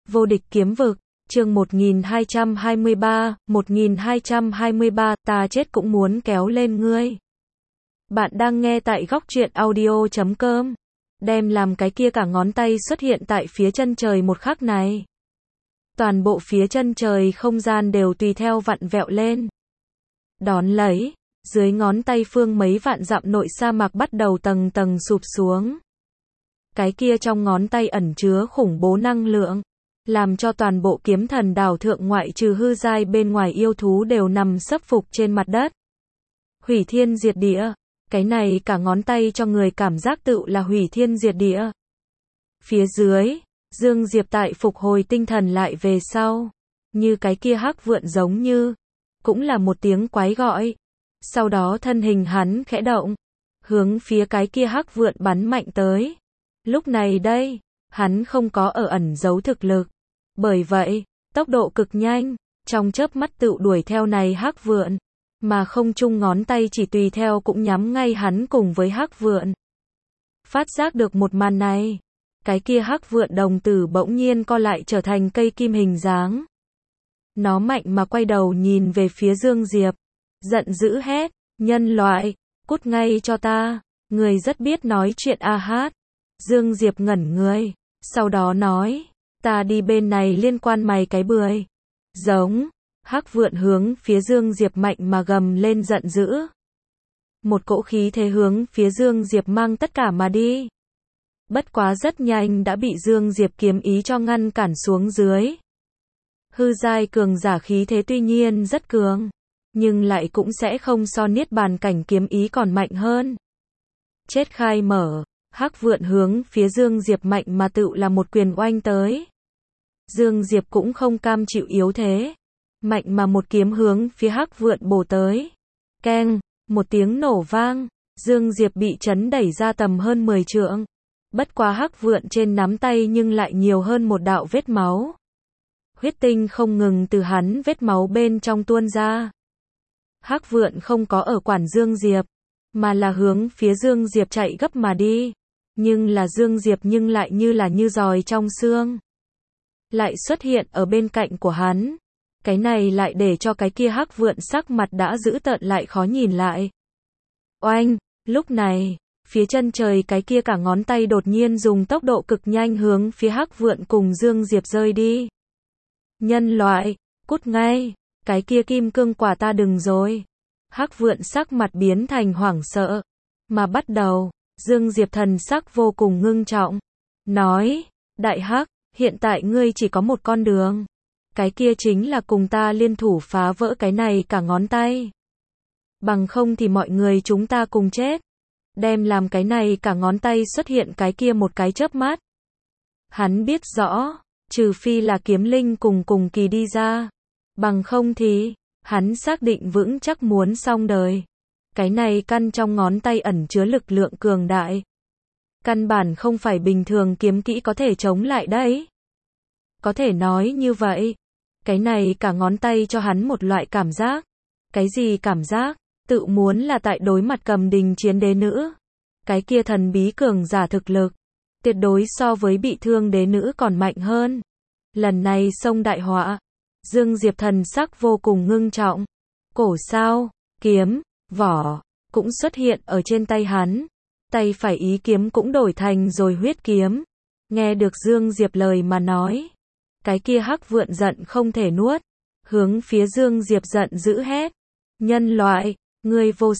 Vô địch kiếm vực, chương 1223, ta chết cũng muốn kéo lên ngươi. Bạn đang nghe tại góc truyện audio.com. Đem làm cái kia cả ngón tay xuất hiện tại phía chân trời một khắc này. Toàn bộ phía chân trời không gian đều tùy theo vặn vẹo lên. Đón lấy, dưới ngón tay phương mấy vạn dặm nội sa mạc bắt đầu tầng tầng sụp xuống. Cái kia trong ngón tay ẩn chứa khủng bố năng lượng, làm cho toàn bộ kiếm thần đảo thượng ngoại trừ hư giai bên ngoài yêu thú đều nằm sấp phục trên mặt đất. Hủy thiên diệt địa, cái này cả ngón tay cho người cảm giác tựu là hủy thiên diệt địa. Phía dưới, Dương Diệp tại phục hồi tinh thần lại về sau, như cái kia hắc vượn giống như, cũng là một tiếng quái gọi. Sau đó thân hình hắn khẽ động, hướng phía cái kia hắc vượn bắn mạnh tới. Lúc này đây, hắn không có ở ẩn giấu thực lực. Bởi vậy, tốc độ cực nhanh, trong chớp mắt tựu đuổi theo này hắc vượn, mà không chung ngón tay chỉ tùy theo cũng nhắm ngay hắn cùng với hắc vượn. Phát giác được một màn này, cái kia hắc vượn đồng tử bỗng nhiên co lại trở thành cây kim hình dáng. Nó mạnh mà quay đầu nhìn về phía Dương Diệp, giận dữ hét, nhân loại, cút ngay cho ta, người rất biết nói chuyện a hát. Dương Diệp ngẩn người, sau đó nói, ta đi bên này liên quan mày cái bưởi. Giống, hắc vượn hướng phía Dương Diệp mạnh mà gầm lên giận dữ. Một cỗ khí thế hướng phía Dương Diệp mang tất cả mà đi. Bất quá rất nhanh đã bị Dương Diệp kiếm ý cho ngăn cản xuống dưới. Hư giai cường giả khí thế tuy nhiên rất cường, nhưng lại cũng sẽ không so niết bàn cảnh kiếm ý còn mạnh hơn. Chết khai mở, hắc vượn hướng phía Dương Diệp mạnh mà tựu là một quyền oanh tới. Dương Diệp cũng không cam chịu yếu thế, mạnh mà một kiếm hướng phía hắc vượn bổ tới. Keng, một tiếng nổ vang, Dương Diệp bị chấn đẩy ra tầm hơn 10 trượng. Bất quá hắc vượn trên nắm tay nhưng lại nhiều hơn một đạo vết máu. Huyết tinh không ngừng từ hắn vết máu bên trong tuôn ra. Hắc vượn không có ở quản Dương Diệp, mà là hướng phía Dương Diệp chạy gấp mà đi. Nhưng là Dương Diệp nhưng lại như giòi trong xương. Lại xuất hiện ở bên cạnh của hắn. Cái này lại để cho cái kia hắc vượn sắc mặt đã dữ tợn lại khó nhìn lại. Oanh, lúc này, phía chân trời cái kia cả ngón tay đột nhiên dùng tốc độ cực nhanh hướng phía hắc vượn cùng Dương Diệp rơi đi. Nhân loại, cút ngay, cái kia kim cương quả ta đừng rồi. Hắc vượn sắc mặt biến thành hoảng sợ, mà bắt đầu, Dương Diệp thần sắc vô cùng ngưng trọng. Nói, đại hắc, hiện tại ngươi chỉ có một con đường. Cái kia chính là cùng ta liên thủ phá vỡ cái này cả ngón tay. Bằng không thì mọi người chúng ta cùng chết. Đem làm cái này cả ngón tay xuất hiện cái kia một cái chớp mắt. Hắn biết rõ, trừ phi là kiếm linh cùng kỳ đi ra. Bằng không thì, hắn xác định vững chắc muốn xong đời. Cái này căn trong ngón tay ẩn chứa lực lượng cường đại. Căn bản không phải bình thường kiếm kỹ có thể chống lại đấy. Có thể nói như vậy. Cái này cả ngón tay cho hắn một loại cảm giác. Cái gì cảm giác? Tự muốn là tại đối mặt Cầm Đình chiến đế nữ. Cái kia thần bí cường giả thực lực. Tuyệt đối so với bị thương đế nữ còn mạnh hơn. Lần này xông đại họa. Dương Diệp thần sắc vô cùng ngưng trọng. Cổ sao, kiếm, vỏ, cũng xuất hiện ở trên tay hắn. Tay phải ý kiếm cũng đổi thành rồi huyết kiếm. Nghe được Dương Diệp lời mà nói. Cái kia hắc vượn giận không thể nuốt. Hướng phía Dương Diệp giận dữ hét. Nhân loại, ngươi vô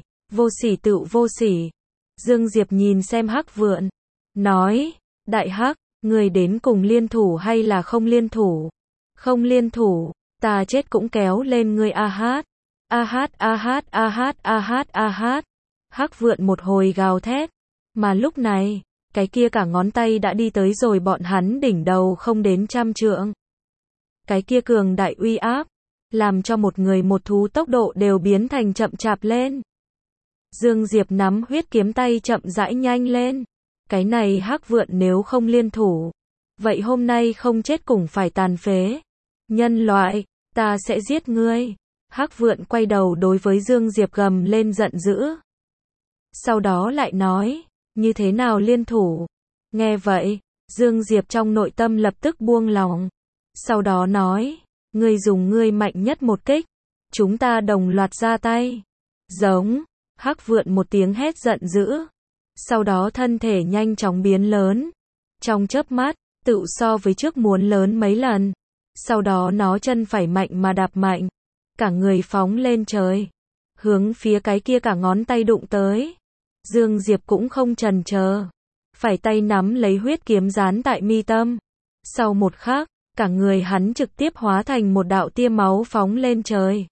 sỉ tựu vô sỉ. Dương Diệp nhìn xem hắc vượn. Nói, đại hắc, ngươi đến cùng liên thủ hay là không liên thủ? Không liên thủ, ta chết cũng kéo lên ngươi a hát. A hát a hát a hát a hát a hát. Hắc vượn một hồi gào thét. Mà lúc này, cái kia cả ngón tay đã đi tới rồi bọn hắn đỉnh đầu không đến 100 trượng. Cái kia cường đại uy áp, làm cho một người một thú tốc độ đều biến thành chậm chạp lên. Dương Diệp nắm huyết kiếm tay chậm rãi nhanh lên. Cái này hắc vượn nếu không liên thủ, vậy hôm nay không chết cũng phải tàn phế. Nhân loại, ta sẽ giết ngươi. Hắc vượn quay đầu đối với Dương Diệp gầm lên giận dữ. Sau đó lại nói, như thế nào liên thủ? Nghe vậy, Dương Diệp trong nội tâm lập tức buông lỏng. Sau đó nói, ngươi dùng ngươi mạnh nhất một kích, chúng ta đồng loạt ra tay. Giống, Hắc Vượn một tiếng hét giận dữ. Sau đó thân thể nhanh chóng biến lớn. Trong chớp mắt, tự so với trước muốn lớn mấy lần. Sau đó nó chân phải mạnh mà đạp mạnh. Cả người phóng lên trời. Hướng phía cái kia cả ngón tay đụng tới. Dương Diệp cũng không chần chờ. Phải tay nắm lấy huyết kiếm dán tại mi tâm. Sau một khắc, cả người hắn trực tiếp hóa thành một đạo tia máu phóng lên trời.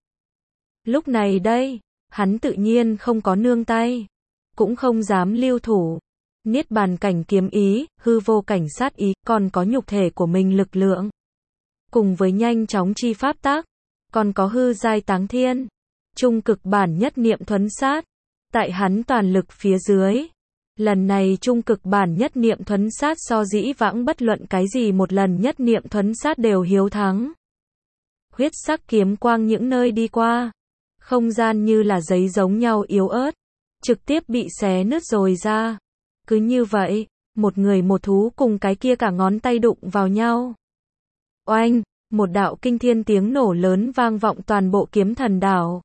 Lúc này đây, hắn tự nhiên không có nương tay. Cũng không dám lưu thủ. Niết bàn cảnh kiếm ý, hư vô cảnh sát ý, còn có nhục thể của mình lực lượng. Cùng với nhanh chóng chi pháp tác, còn có hư giai táng thiên. Trung cực bản nhất niệm thuấn sát. Tại hắn toàn lực phía dưới. Lần này trung cực bản nhất niệm thuấn sát so dĩ vãng bất luận cái gì một lần nhất niệm thuấn sát đều hiếu thắng. Huyết sắc kiếm quang những nơi đi qua. Không gian như là giấy giống nhau yếu ớt. Trực tiếp bị xé nứt rồi ra. Cứ như vậy, một người một thú cùng cái kia cả ngón tay đụng vào nhau. Oanh, một đạo kinh thiên tiếng nổ lớn vang vọng toàn bộ kiếm thần đảo.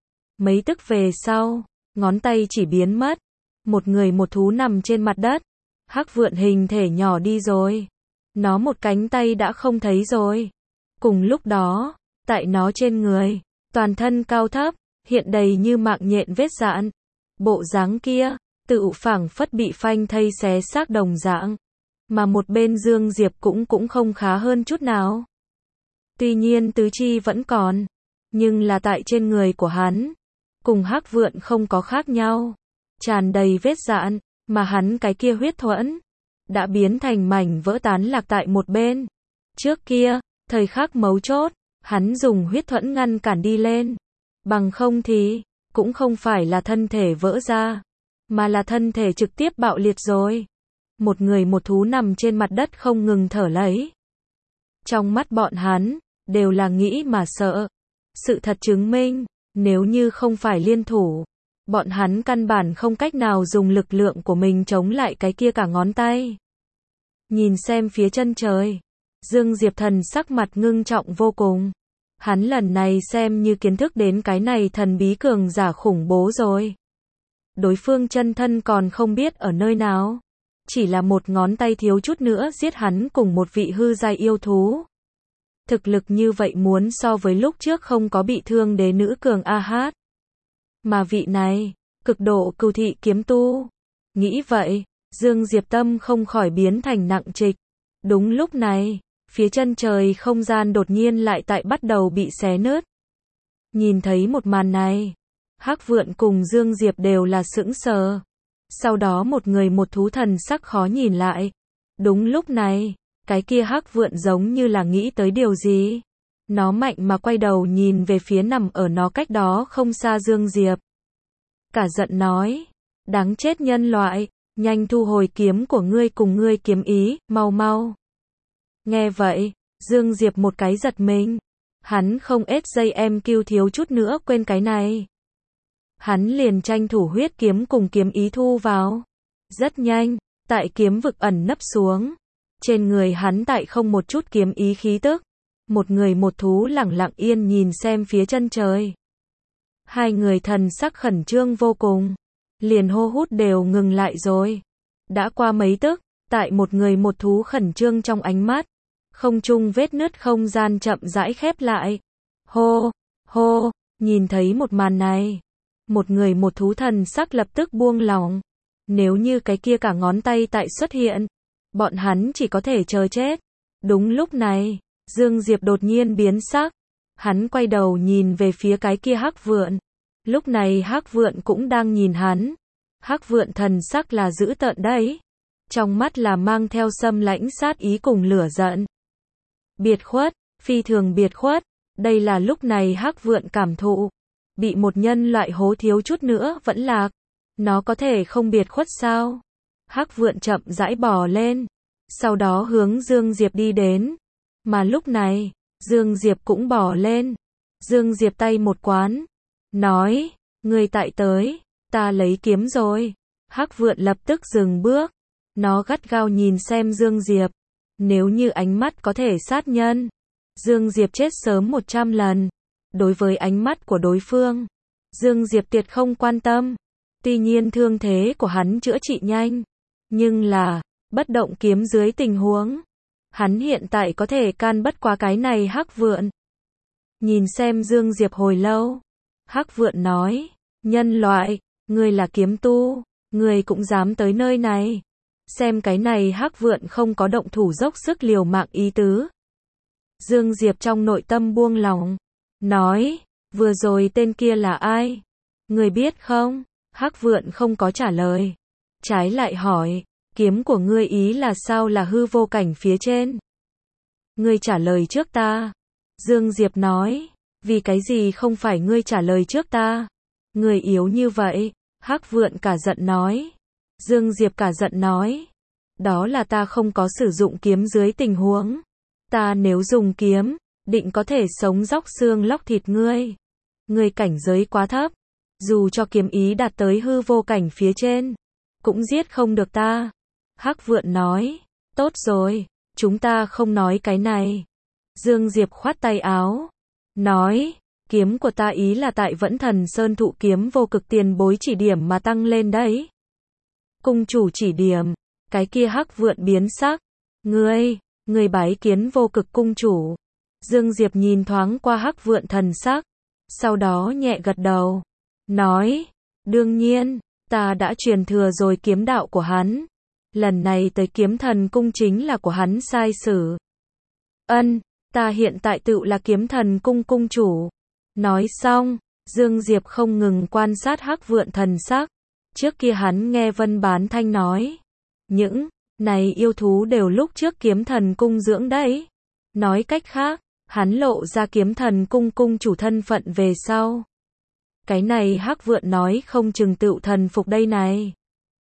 Mấy tức về sau, ngón tay chỉ biến mất. Một người một thú nằm trên mặt đất. Hắc Vượn hình thể nhỏ đi rồi. Nó một cánh tay đã không thấy rồi. Cùng lúc đó, tại nó trên người, toàn thân cao thấp, hiện đầy như mạng nhện vết dạn. Bộ dáng kia, tự phảng phất bị phanh thây xé xác đồng dạng. Mà một bên Dương Diệp cũng không khá hơn chút nào. Tuy nhiên tứ chi vẫn còn, nhưng là tại trên người của hắn, cùng Hắc Vượn không có khác nhau. Tràn đầy vết dạn, mà hắn cái kia huyết thuẫn, đã biến thành mảnh vỡ tán lạc tại một bên. Trước kia, thời khắc mấu chốt, hắn dùng huyết thuẫn ngăn cản đi lên. Bằng không thì, cũng không phải là thân thể vỡ ra, mà là thân thể trực tiếp bạo liệt rồi. Một người một thú nằm trên mặt đất không ngừng thở lấy. Trong mắt bọn hắn, đều là nghĩ mà sợ. Sự thật chứng minh, nếu như không phải liên thủ, bọn hắn căn bản không cách nào dùng lực lượng của mình chống lại cái kia cả ngón tay. Nhìn xem phía chân trời, Dương Diệp thần sắc mặt ngưng trọng vô cùng. Hắn lần này xem như kiến thức đến cái này thần bí cường giả khủng bố rồi. Đối phương chân thân còn không biết ở nơi nào. Chỉ là một ngón tay thiếu chút nữa giết hắn cùng một vị hư giai yêu thú. Thực lực như vậy muốn so với lúc trước không có bị thương đế nữ cường A-hát. Mà vị này, cực độ cừu thị kiếm tu. Nghĩ vậy, Dương Diệp tâm không khỏi biến thành nặng trịch. Đúng lúc này, phía chân trời không gian đột nhiên lại tại bắt đầu bị xé nứt. Nhìn thấy một màn này, Hắc Vượn cùng Dương Diệp đều là sững sờ. Sau đó một người một thú thần sắc khó nhìn lại. Đúng lúc này, cái kia Hắc Vượn giống như là nghĩ tới điều gì. Nó mạnh mà quay đầu nhìn về phía nằm ở nó cách đó không xa Dương Diệp. Cả giận nói, đáng chết nhân loại, nhanh thu hồi kiếm của ngươi cùng ngươi kiếm ý, mau mau. Nghe vậy, Dương Diệp một cái giật mình. Hắn không ết dây em kêu thiếu chút nữa quên cái này. Hắn liền tranh thủ huyết kiếm cùng kiếm ý thu vào. Rất nhanh, tại kiếm vực ẩn nấp xuống. Trên người hắn tại không một chút kiếm ý khí tức. Một người một thú lẳng lặng yên nhìn xem phía chân trời. Hai người thần sắc khẩn trương vô cùng. Liền hô hút đều ngừng lại rồi. Đã qua mấy tức, tại một người một thú khẩn trương trong ánh mắt. Không trung vết nứt không gian chậm rãi khép lại. Hô, hô, nhìn thấy một màn này. Một người một thú thần sắc lập tức buông lỏng. Nếu như cái kia cả ngón tay tại xuất hiện, bọn hắn chỉ có thể chờ chết. Đúng lúc này, Dương Diệp đột nhiên biến sắc. Hắn quay đầu nhìn về phía cái kia Hắc Vượn. Lúc này Hắc Vượn cũng đang nhìn hắn. Hắc Vượn thần sắc là dữ tợn đấy. Trong mắt là mang theo xâm lãnh sát ý cùng lửa giận. Biệt khuất, phi thường biệt khuất. Đây là lúc này Hắc Vượn cảm thụ. Bị một nhân loại hố thiếu chút nữa vẫn lạc. Nó có thể không biệt khuất sao? Hắc Vượn chậm rãi bò lên. Sau đó hướng Dương Diệp đi đến. Mà lúc này, Dương Diệp cũng bò lên. Dương Diệp tay một quán. Nói, ngươi tại tới, ta lấy kiếm rồi. Hắc Vượn lập tức dừng bước. Nó gắt gao nhìn xem Dương Diệp. Nếu như ánh mắt có thể sát nhân, Dương Diệp chết sớm 100 lần. Đối với ánh mắt của đối phương, Dương Diệp tuyệt không quan tâm. Tuy nhiên thương thế của hắn chữa trị nhanh, nhưng là bất động kiếm dưới tình huống, hắn hiện tại có thể can bất qua cái này Hắc Vượn. Nhìn xem Dương Diệp hồi lâu, Hắc Vượn nói, nhân loại, ngươi là kiếm tu, ngươi cũng dám tới nơi này. Xem cái này Hắc Vượn không có động thủ dốc sức liều mạng ý tứ. Dương Diệp trong nội tâm buông lỏng, nói, vừa rồi tên kia là ai? Ngươi biết không? Hắc Vượn không có trả lời. Trái lại hỏi, kiếm của ngươi ý là sao, là hư vô cảnh phía trên? Ngươi trả lời trước ta. Dương Diệp nói, vì cái gì không phải ngươi trả lời trước ta? Ngươi yếu như vậy. Hắc Vượn cả giận nói. Dương Diệp cả giận nói, đó là ta không có sử dụng kiếm dưới tình huống. Ta nếu dùng kiếm, định có thể sống róc xương lóc thịt ngươi. Ngươi cảnh giới quá thấp, dù cho kiếm ý đạt tới hư vô cảnh phía trên, cũng giết không được ta. Hắc Vượn nói, tốt rồi, chúng ta không nói cái này. Dương Diệp khoát tay áo, nói, kiếm của ta ý là tại Vẫn Thần Sơn thụ kiếm vô cực tiền bối chỉ điểm mà tăng lên đấy. Cung chủ chỉ điểm, cái kia Hắc Vượn biến sắc, ngươi bái kiến vô cực cung chủ. Dương Diệp nhìn thoáng qua Hắc Vượn thần sắc, sau đó nhẹ gật đầu, nói, đương nhiên, ta đã truyền thừa rồi kiếm đạo của hắn. Lần này tới Kiếm Thần Cung chính là của hắn sai sử. Ta hiện tại tự là Kiếm Thần Cung cung chủ. Nói xong, Dương Diệp không ngừng quan sát Hắc Vượn thần sắc. Trước kia hắn nghe Vân Bán Thanh nói, những này yêu thú đều lúc trước Kiếm Thần Cung dưỡng đấy. Nói cách khác, hắn lộ ra Kiếm Thần Cung cung chủ thân phận về sau. Cái này Hắc Vượn nói không chừng tựu thần phục đây này.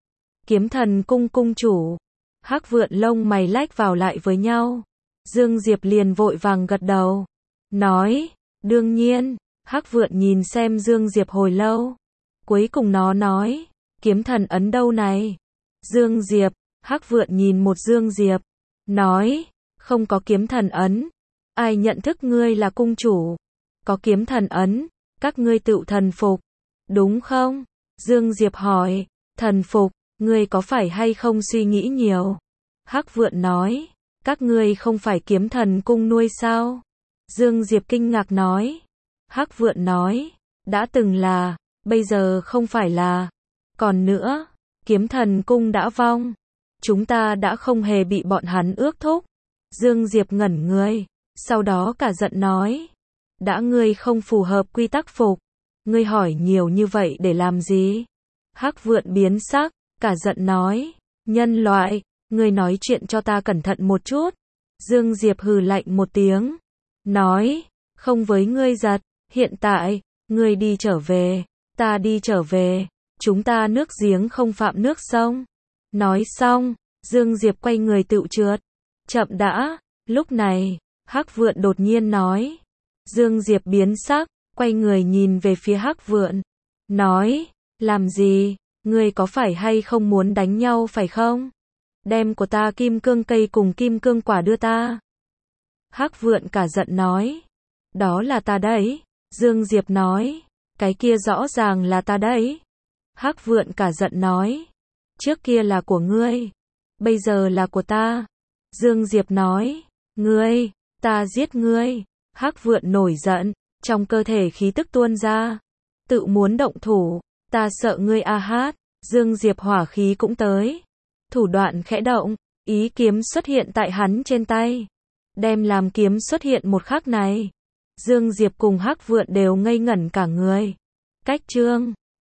Kiếm Thần Cung cung chủ. Hắc Vượn lông mày lách vào lại với nhau. Dương Diệp liền vội vàng gật đầu, nói, đương nhiên. Hắc Vượn nhìn xem Dương Diệp hồi lâu, cuối cùng nó nói, kiếm thần ấn đâu này? Dương Diệp. Hắc Vượn nhìn một Dương Diệp, nói, không có kiếm thần ấn. Ai nhận thức ngươi là cung chủ? Có kiếm thần ấn, các ngươi tựu thần phục, đúng không? Dương Diệp hỏi, thần phục, ngươi có phải hay không suy nghĩ nhiều? Hắc Vượn nói, các ngươi không phải Kiếm Thần Cung nuôi sao? Dương Diệp kinh ngạc nói. Hắc Vượn nói, đã từng là, bây giờ không phải là. Còn nữa, Kiếm Thần Cung đã vong. Chúng ta đã không hề bị bọn hắn ước thúc. Dương Diệp ngẩn người, sau đó cả giận nói, đã ngươi không phù hợp quy tắc phục, ngươi hỏi nhiều như vậy để làm gì? Hắc Vượn biến sắc, cả giận nói, nhân loại, ngươi nói chuyện cho ta cẩn thận một chút. Dương Diệp hừ lạnh một tiếng, nói, không với ngươi giật, hiện tại, ngươi đi trở về, ta đi trở về, chúng ta nước giếng không phạm nước sông. Nói xong, Dương Diệp quay người tựu trượt. Chậm đã, lúc này, Hắc Vượn đột nhiên nói. Dương Diệp biến sắc, quay người nhìn về phía Hắc Vượn, nói, làm gì, ngươi có phải hay không muốn đánh nhau phải không? Đem của ta kim cương cây cùng kim cương quả đưa ta. Hắc Vượn cả giận nói, đó là ta đấy. Dương Diệp nói, cái kia rõ ràng là ta đấy. Hắc Vượn cả giận nói, trước kia là của ngươi, bây giờ là của ta. Dương Diệp nói, ngươi, ta giết ngươi. Hắc Vượn nổi giận, trong cơ thể khí tức tuôn ra, tự muốn động thủ, ta sợ ngươi a hát. Dương Diệp hỏa khí cũng tới, thủ đoạn khẽ động, ý kiếm xuất hiện tại hắn trên tay. Đem làm kiếm xuất hiện một khắc này, Dương Diệp cùng Hắc Vượn đều ngây ngẩn cả người. Cách chương